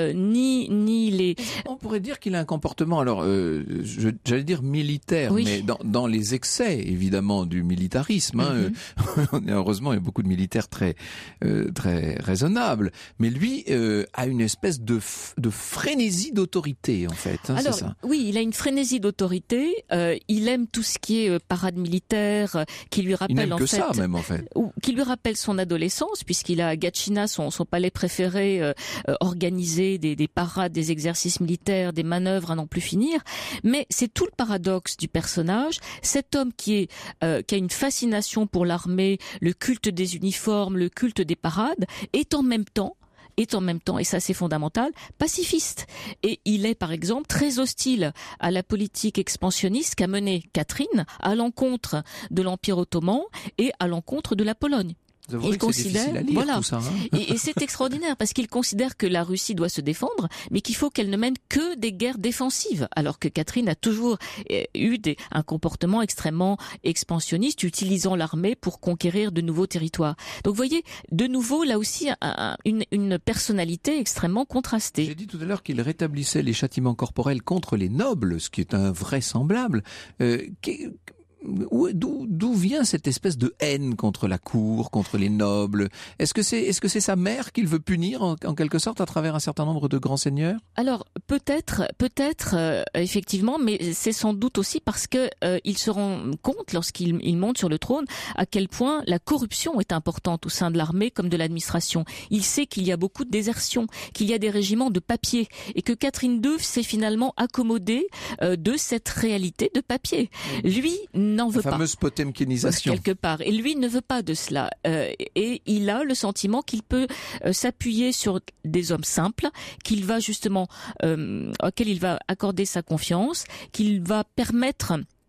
ni les... On pourrait dire qu'il a un comportement, alors j'allais dire militaire, oui. Mais dans les excès évidemment du militarisme. Heureusement, il y a beaucoup de militaires très raisonnables. raisonnable, mais lui a une espèce de frénésie d'autorité en fait. Alors c'est ça. oui, il a une frénésie d'autorité. Il aime tout ce qui est parade militaire, qui lui rappelle il n'aime en que fait, ça même en fait. ou qui lui rappelle son adolescence, puisqu'il a à Gatchina, son palais préféré, organisé des parades, des exercices militaires, des manœuvres à n'en plus finir. Mais c'est tout le paradoxe du personnage. Cet homme qui a une fascination pour l'armée, le culte des uniformes, le culte des parades, est en même temps, et ça c'est fondamental, pacifiste. Et il est par exemple très hostile à la politique expansionniste qu'a menée Catherine à l'encontre de l'Empire ottoman et à l'encontre de la Pologne. Vous avouez que c'est difficile à lire, voilà, tout ça, hein. et c'est extraordinaire parce qu'il considère que la Russie doit se défendre, mais qu'il faut qu'elle ne mène que des guerres défensives, alors que Catherine a toujours eu un comportement extrêmement expansionniste, utilisant l'armée pour conquérir de nouveaux territoires. Donc vous voyez, de nouveau, là aussi, une personnalité extrêmement contrastée. J'ai dit tout à l'heure qu'il rétablissait les châtiments corporels contre les nobles, ce qui est invraisemblable. D'où vient cette espèce de haine contre la cour, contre les nobles? Est-ce que c'est sa mère qu'il veut punir en quelque sorte à travers un certain nombre de grands seigneurs? Alors peut-être effectivement, mais c'est sans doute aussi parce que il se rend compte lorsqu'il monte sur le trône à quel point la corruption est importante au sein de l'armée comme de l'administration. Il sait qu'il y a beaucoup de désertions, qu'il y a des régiments de papier et que Catherine II s'est finalement accommodée de cette réalité de papier. Lui n'en veut pas. La fameuse potemkinisation. Quelque part. Et lui ne veut pas de cela. Et il a le sentiment qu'il peut s'appuyer sur des hommes simples, qu'il va justement, auxquels il va accorder sa confiance, qu'il va permettre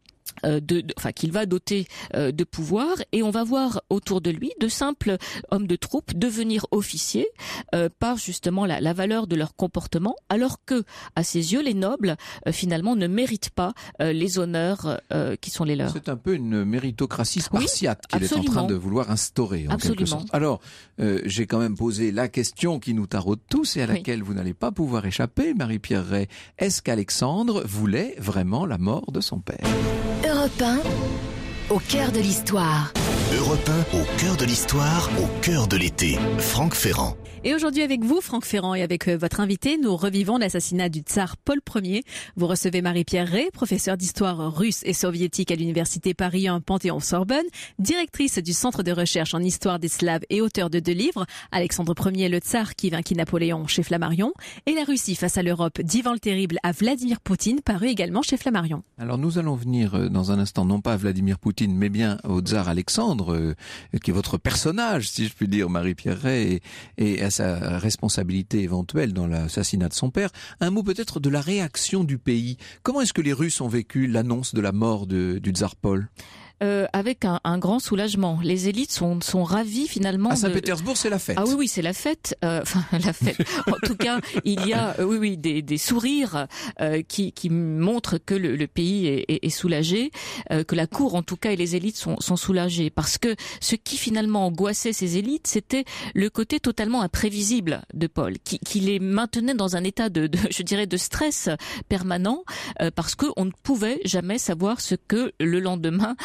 qu'il va doter de pouvoir, et on va voir autour de lui de simples hommes de troupe devenir officiers par justement la valeur de leur comportement, alors que à ses yeux les nobles finalement ne méritent pas les honneurs qui sont les leurs. C'est un peu une méritocratie spartiate qu'il est en train de vouloir instaurer en quelque sorte. Alors j'ai quand même posé la question qui nous taraude tous et à laquelle vous n'allez pas pouvoir échapper, Marie-Pierre Ray. Est-ce qu'Alexandre voulait vraiment la mort de son père? Europe 1, au cœur de l'histoire. Europe 1, au cœur de l'histoire, au cœur de l'été. Franck Ferrand. Et aujourd'hui avec vous, Franck Ferrand, et avec votre invité, nous revivons l'assassinat du tsar Paul Ier. Vous recevez Marie-Pierre Ray, professeure d'histoire russe et soviétique à l'université Paris 1 Panthéon-Sorbonne, directrice du Centre de recherche en histoire des Slaves et auteur de 2 livres, Alexandre Ier, le tsar qui vainquit Napoléon chez Flammarion, et La Russie face à l'Europe d'Ivan le Terrible à Vladimir Poutine, paru également chez Flammarion. Alors nous allons venir dans un instant, non pas à Vladimir Poutine, mais bien au tsar Alexandre, qui est votre personnage, si je puis dire, Marie-Pierre Ray, et à sa responsabilité éventuelle dans l'assassinat de son père. Un mot peut-être de la réaction du pays. Comment est-ce que les Russes ont vécu l'annonce de la mort du tsar Paul ? Avec un grand soulagement. Les élites sont ravies finalement. À Saint-Pétersbourg, c'est la fête. Ah oui, c'est la fête. La fête. En tout cas, il y a des sourires qui montrent que le pays est soulagé, que la cour en tout cas et les élites sont soulagées, parce que ce qui finalement angoissait ces élites, c'était le côté totalement imprévisible de Paul, qui les maintenait dans un état de stress permanent, parce que on ne pouvait jamais savoir ce que le lendemain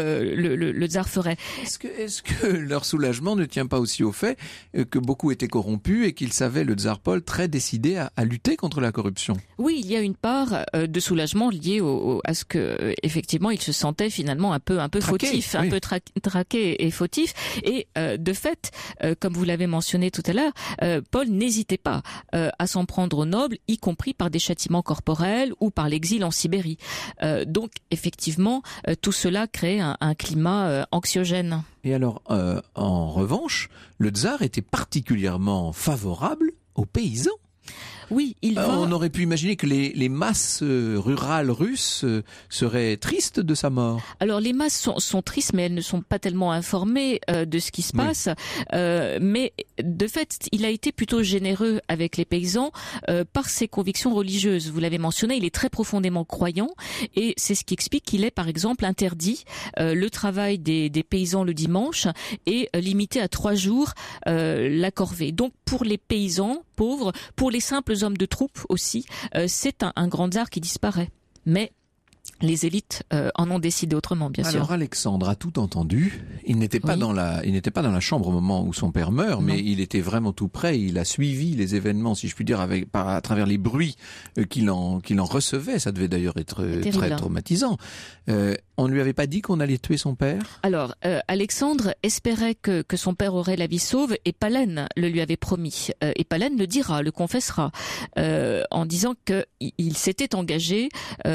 le tsar ferait. Est-ce que leur soulagement ne tient pas aussi au fait que beaucoup étaient corrompus et qu'ils savaient le tsar Paul très décidé à lutter contre la corruption? Oui, il y a une part de soulagement liée à ce que effectivement il se sentait finalement un peu traqué, fautif, un peu traqué et fautif. Et de fait, comme vous l'avez mentionné tout à l'heure, Paul n'hésitait pas à s'en prendre aux nobles, y compris par des châtiments corporels ou par l'exil en Sibérie. Donc effectivement, tout cela crée un climat anxiogène. Et alors, en revanche, le tsar était particulièrement favorable aux paysans. Oui, on aurait pu imaginer que les masses rurales russes seraient tristes de sa mort. Alors les masses sont tristes, mais elles ne sont pas tellement informées de ce qui se passe. Mais de fait, il a été plutôt généreux avec les paysans par ses convictions religieuses. Vous l'avez mentionné, il est très profondément croyant, et c'est ce qui explique qu'il est par exemple interdit le travail des paysans le dimanche et limité à 3 jours la corvée. Donc pour les paysans pauvres, pour les simples hommes de troupe aussi, c'est un grand tsar qui disparaît. Mais les élites en ont décidé autrement, bien sûr. Alors Alexandre a tout entendu. Il n'était pas dans la chambre au moment où son père meurt, mais il était vraiment tout près. Il a suivi les événements, si je puis dire, à travers les bruits qu'il en recevait. Ça devait d'ailleurs être très traumatisant. On ne lui avait pas dit qu'on allait tuer son père? Alors, Alexandre espérait que son père aurait la vie sauve, et Palène le lui avait promis. Et Palène le confessera, en disant qu'il s'était engagé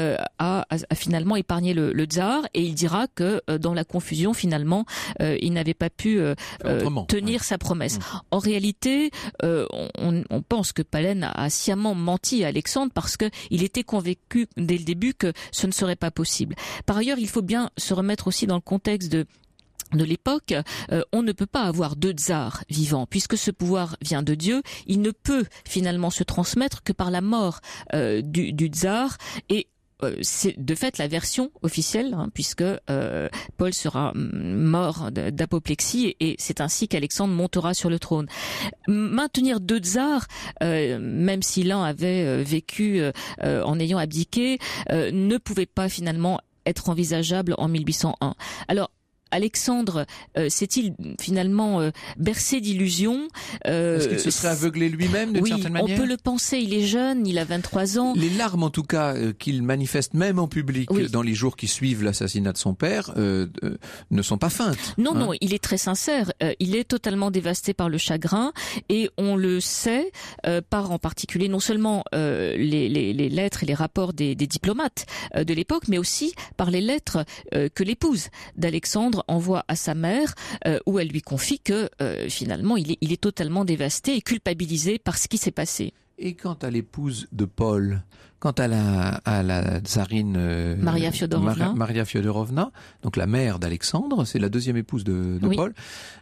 à finalement épargner le tsar, et il dira que dans la confusion, finalement, il n'avait pas pu tenir sa promesse. En réalité, on pense que Palène a sciemment menti à Alexandre parce que il était convaincu dès le début que ce ne serait pas possible. Par ailleurs, il faut bien se remettre aussi dans le contexte de l'époque. On ne peut pas avoir deux tsars vivants, puisque ce pouvoir vient de Dieu. Il ne peut finalement se transmettre que par la mort du tsar, et c'est de fait la version officielle, puisque Paul sera mort d'apoplexie, et c'est ainsi qu'Alexandre montera sur le trône. Maintenir deux tsars, même si l'un avait vécu en ayant abdiqué, ne pouvait pas finalement être envisageable en 1801. Alors, Alexandre s'est-il finalement bercé d'illusions? Est-ce qu'il se serait aveuglé lui-même d'une certaine manière? Oui, on peut le penser. Il est jeune, il a 23 ans. Les larmes, en tout cas, qu'il manifeste même en public dans les jours qui suivent l'assassinat de son père, ne sont pas feintes. Non, il est très sincère. Il est totalement dévasté par le chagrin, et on le sait par en particulier non seulement les lettres et les rapports des diplomates de l'époque, mais aussi par les lettres que l'épouse d'Alexandre envoie à sa mère, où elle lui confie que finalement il est totalement dévasté et culpabilisé par ce qui s'est passé. Et quant à l'épouse de Paul, quant à la tsarine Maria Fyodorovna, donc la mère d'Alexandre, c'est la deuxième épouse de Paul.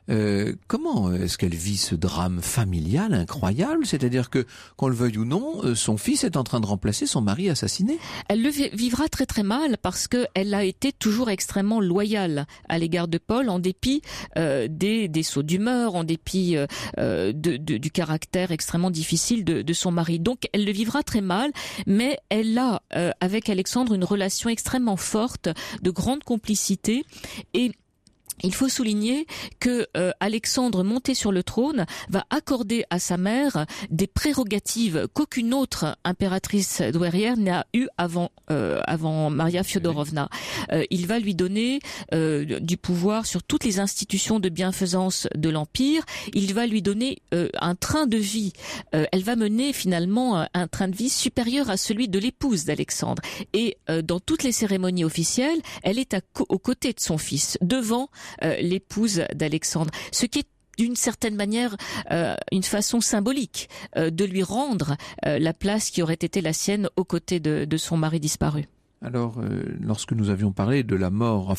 Comment est-ce qu'elle vit ce drame familial incroyable? C'est-à-dire que, qu'on le veuille ou non, son fils est en train de remplacer son mari assassiné. Elle le vivra très très mal, parce que elle a été toujours extrêmement loyale à l'égard de Paul, en dépit des sauts d'humeur, en dépit du caractère extrêmement difficile de son mari. Donc elle le vivra très mal, mais elle a avec Alexandre une relation extrêmement forte, de grande complicité. Et il faut souligner que Alexandre, monté sur le trône, va accorder à sa mère des prérogatives qu'aucune autre impératrice douairière n'a eu avant Maria Fyodorovna. Il va lui donner du pouvoir sur toutes les institutions de bienfaisance de l'Empire. Il va lui donner un train de vie. Elle va mener finalement un train de vie supérieur à celui de l'épouse d'Alexandre. Et dans toutes les cérémonies officielles, elle est aux côtés de son fils, devant l'épouse d'Alexandre, ce qui est d'une certaine manière une façon symbolique de lui rendre la place qui aurait été la sienne aux côtés de son mari disparu. Alors, lorsque nous avions parlé de la mort,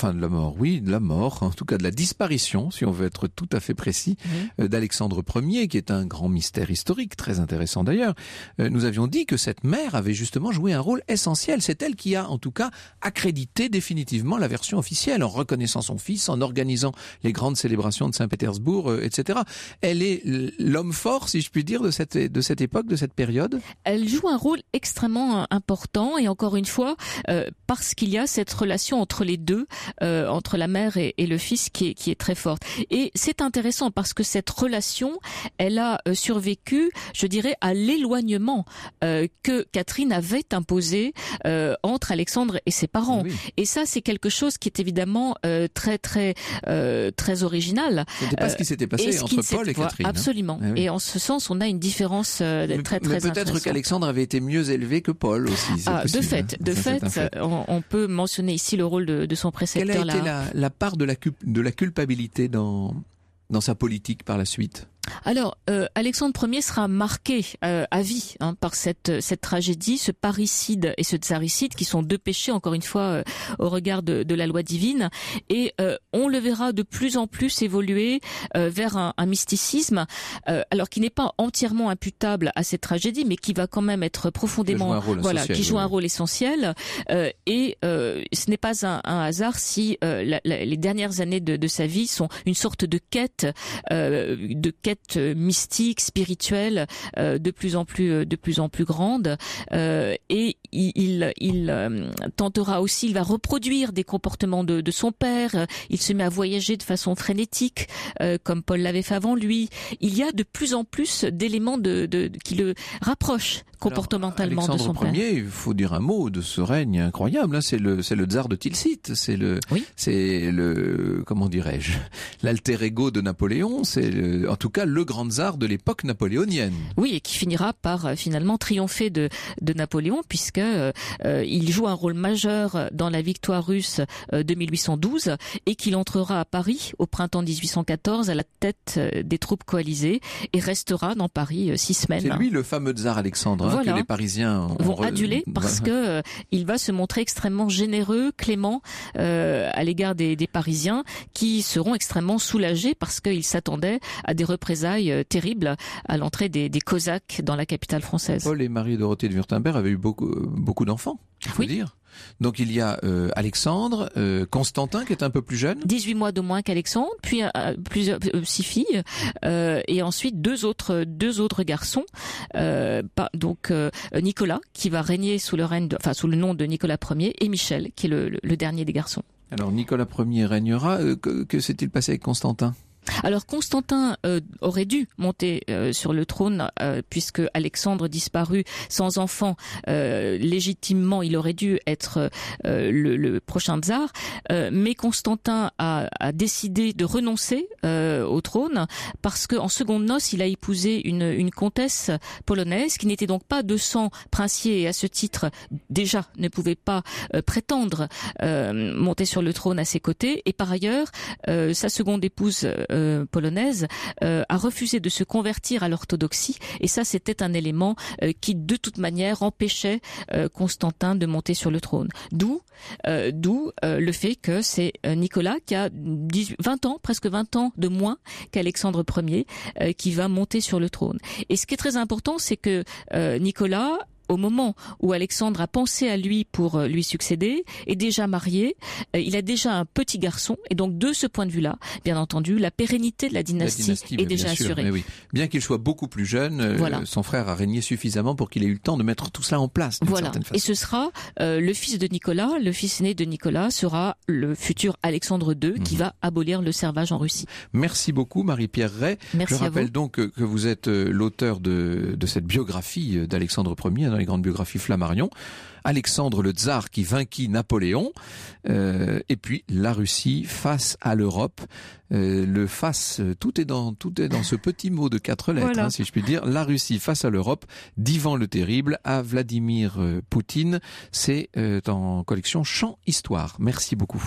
en tout cas de la disparition, si on veut être tout à fait précis, d'Alexandre Ier, qui est un grand mystère historique, très intéressant d'ailleurs, nous avions dit que cette mère avait justement joué un rôle essentiel. C'est elle qui a, en tout cas, accrédité définitivement la version officielle, en reconnaissant son fils, en organisant les grandes célébrations de Saint-Pétersbourg, etc. Elle est l'homme fort, si je puis dire, de cette époque, de cette période. Elle joue un rôle extrêmement important, et encore une fois, parce qu'il y a cette relation entre les deux, entre la mère et le fils qui est très forte. Et c'est intéressant parce que cette relation, elle a survécu, je dirais, à l'éloignement que Catherine avait imposé entre Alexandre et ses parents. Oui. Et ça, c'est quelque chose qui est évidemment très original. C'était pas ce qui s'était passé entre Paul et Catherine. Absolument. Ah, oui. Et en ce sens, on a une différence très intéressante. Peut-être qu'Alexandre avait été mieux élevé que Paul aussi. De fait. On peut mentionner ici le rôle de son précepteur. Quelle a été la part de la culpabilité dans sa politique par la suite? Alors, Alexandre Ier sera marqué à vie par cette tragédie, ce parricide et ce tsaricide, qui sont deux péchés, encore une fois, au regard de la loi divine. Et on le verra de plus en plus évoluer vers un mysticisme, alors qui n'est pas entièrement imputable à cette tragédie, mais qui va quand même être profondément, qui joue un rôle essentiel. Et ce n'est pas un hasard si les dernières années de sa vie sont une sorte de quête quête mystique, spirituelle, de plus en plus grande, et il tentera aussi, il va reproduire des comportements de son père. Il se met à voyager de façon frénétique, comme Paul l'avait fait avant lui. Il y a de plus en plus d'éléments qui le rapprochent comportementalement de son père. Alexandre Ier, il faut dire un mot de ce règne incroyable. Hein. C'est le tsar de Tilsit. C'est le comment dirais-je, l'alter ego de Napoléon. C'est en tout cas le grand tsar de l'époque napoléonienne. Oui, et qui finira par finalement triompher de Napoléon, puisque il joue un rôle majeur dans la victoire russe de 1812 et qu'il entrera à Paris au printemps 1814 à la tête des troupes coalisées et restera dans Paris 6 semaines. C'est lui le fameux tsar Alexandre. Voilà. Que les Parisiens vont aduler parce que il va se montrer extrêmement généreux, clément à l'égard des Parisiens qui seront extrêmement soulagés parce qu'ils s'attendaient à des représailles terribles à l'entrée des Cosaques dans la capitale française. Paul et Marie-Dorothée de Wurtemberg avaient eu beaucoup d'enfants, il faut dire. Donc il y a Alexandre, Constantin qui est un peu plus jeune. 18 mois de moins qu'Alexandre, puis plusieurs 6 filles, et ensuite deux autres garçons. Donc Nicolas qui va régner sous le nom de Nicolas Ier, et Michel qui est le dernier des garçons. Alors Nicolas Ier régnera. Que s'est-il passé avec Constantin ? Alors Constantin aurait dû monter sur le trône puisque Alexandre disparu sans enfant, légitimement il aurait dû être le prochain tsar, mais Constantin a décidé de renoncer au trône parce que en seconde noces il a épousé une comtesse polonaise qui n'était donc pas de sang princier et à ce titre déjà ne pouvait pas prétendre monter sur le trône à ses côtés, et par ailleurs sa seconde épouse polonaise a refusé de se convertir à l'orthodoxie, et ça c'était un élément qui de toute manière empêchait Constantin de monter sur le trône. D'où le fait que c'est Nicolas qui a presque 20 ans de moins qu'Alexandre Ier qui va monter sur le trône. Et ce qui est très important, c'est que Nicolas, au moment où Alexandre a pensé à lui pour lui succéder, est déjà marié, il a déjà un petit garçon, et donc de ce point de vue-là, bien entendu, la pérennité de la dynastie est déjà assurée. Oui. Bien qu'il soit beaucoup plus jeune, son frère a régné suffisamment pour qu'il ait eu le temps de mettre tout cela en place d'une certaine façon. Et ce sera le fils de Nicolas, le fils aîné de Nicolas sera le futur Alexandre II qui va abolir le servage en Russie. Merci beaucoup Marie-Pierre Ray. Merci. Je rappelle donc que vous êtes l'auteur de cette biographie d'Alexandre Ier, dans les grandes biographies Flammarion. Alexandre le tsar qui vainquit Napoléon, et puis la Russie face à l'Europe. Tout est dans ce petit mot de 4 lettres, si je puis dire. La Russie face à l'Europe, d'Ivan le Terrible à Vladimir Poutine. C'est en collection Champ Histoire. Merci beaucoup.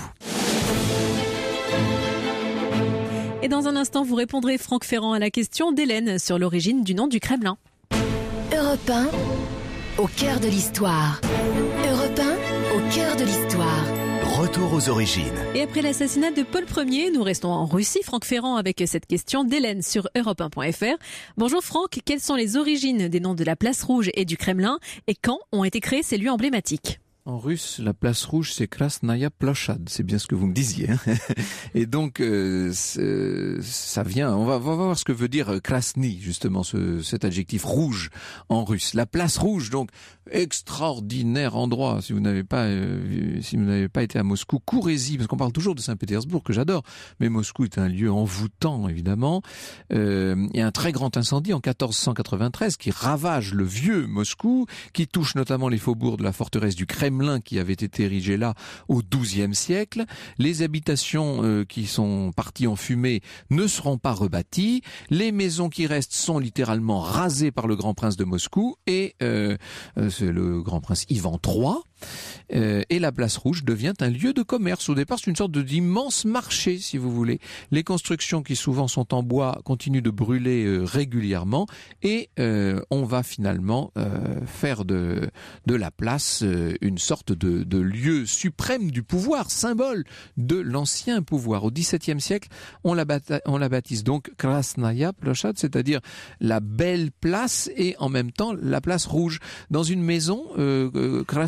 Et dans un instant, vous répondrez Franck Ferrand à la question d'Hélène sur l'origine du nom du Kremlin. Europe 1, au cœur de l'histoire. Europe 1, au cœur de l'histoire. Retour aux origines. Et après l'assassinat de Paul Ier, nous restons en Russie. Franck Ferrand avec cette question d'Hélène sur europe1.fr. Bonjour Franck, quelles sont les origines des noms de la Place Rouge et du Kremlin et quand ont été créés ces lieux emblématiques ? En russe, la place rouge, c'est Krasnaya Plochad. C'est bien ce que vous me disiez. Hein. Et donc, ça vient... On va voir ce que veut dire Krasny, justement, cet adjectif rouge en russe. La place rouge, donc, extraordinaire endroit. Si vous n'avez pas été à Moscou, courez-y, parce qu'on parle toujours de Saint-Pétersbourg, que j'adore. Mais Moscou est un lieu envoûtant, évidemment. Il y a un très grand incendie en 1493 qui ravage le vieux Moscou, qui touche notamment les faubourgs de la forteresse du Kremlin, qui avait été érigé là au XIIe siècle. Les habitations qui sont parties en fumée ne seront pas rebâties. Les maisons qui restent sont littéralement rasées par le grand prince de Moscou et c'est le grand prince Ivan III. Et la place rouge devient un lieu de commerce. Au départ, c'est une sorte d'immense marché, si vous voulez. Les constructions qui souvent sont en bois continuent de brûler régulièrement et on va finalement faire de la place une sorte de lieu suprême du pouvoir, symbole de l'ancien pouvoir. Au XVIIe siècle, on la baptise donc Krasnaya Plochad, c'est-à-dire la belle place et en même temps la place rouge. Dans une maison, Krasny, c'est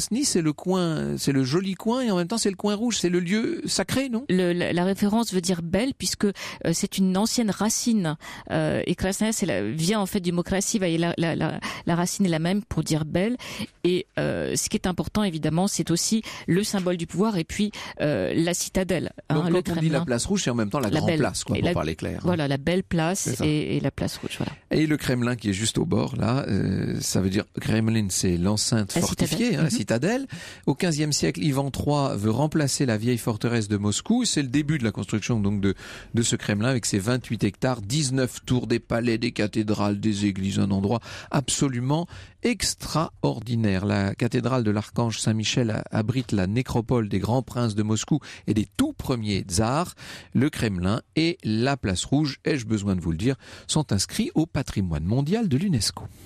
le coin, c'est le joli coin et en même temps c'est le coin rouge, c'est le lieu sacré, non? La référence veut dire belle puisque c'est une ancienne racine et Krasnaya vient en fait du mot krasiva et la racine est la même pour dire belle et ce qui est important évidemment c'est aussi le symbole du pouvoir et puis la citadelle. Donc le quand on dit la place rouge, c'est en même temps la grande place, quoi, pour parler clair. Voilà, la belle place et la place rouge. Voilà. Et le Kremlin qui est juste au bord, là, ça veut dire Kremlin, c'est l'enceinte fortifiée, la citadelle. Au XVe siècle, Ivan III veut remplacer la vieille forteresse de Moscou. C'est le début de la construction donc de ce Kremlin avec ses 28 hectares, 19 tours, des palais, des cathédrales, des églises, un endroit absolument extraordinaire. La cathédrale de l'Archange Saint-Michel abrite la nécropole des grands princes de Moscou et des tout premiers tsars. Le Kremlin et la place rouge, ai-je besoin de vous le dire, sont inscrits au patrimoine mondial de l'UNESCO.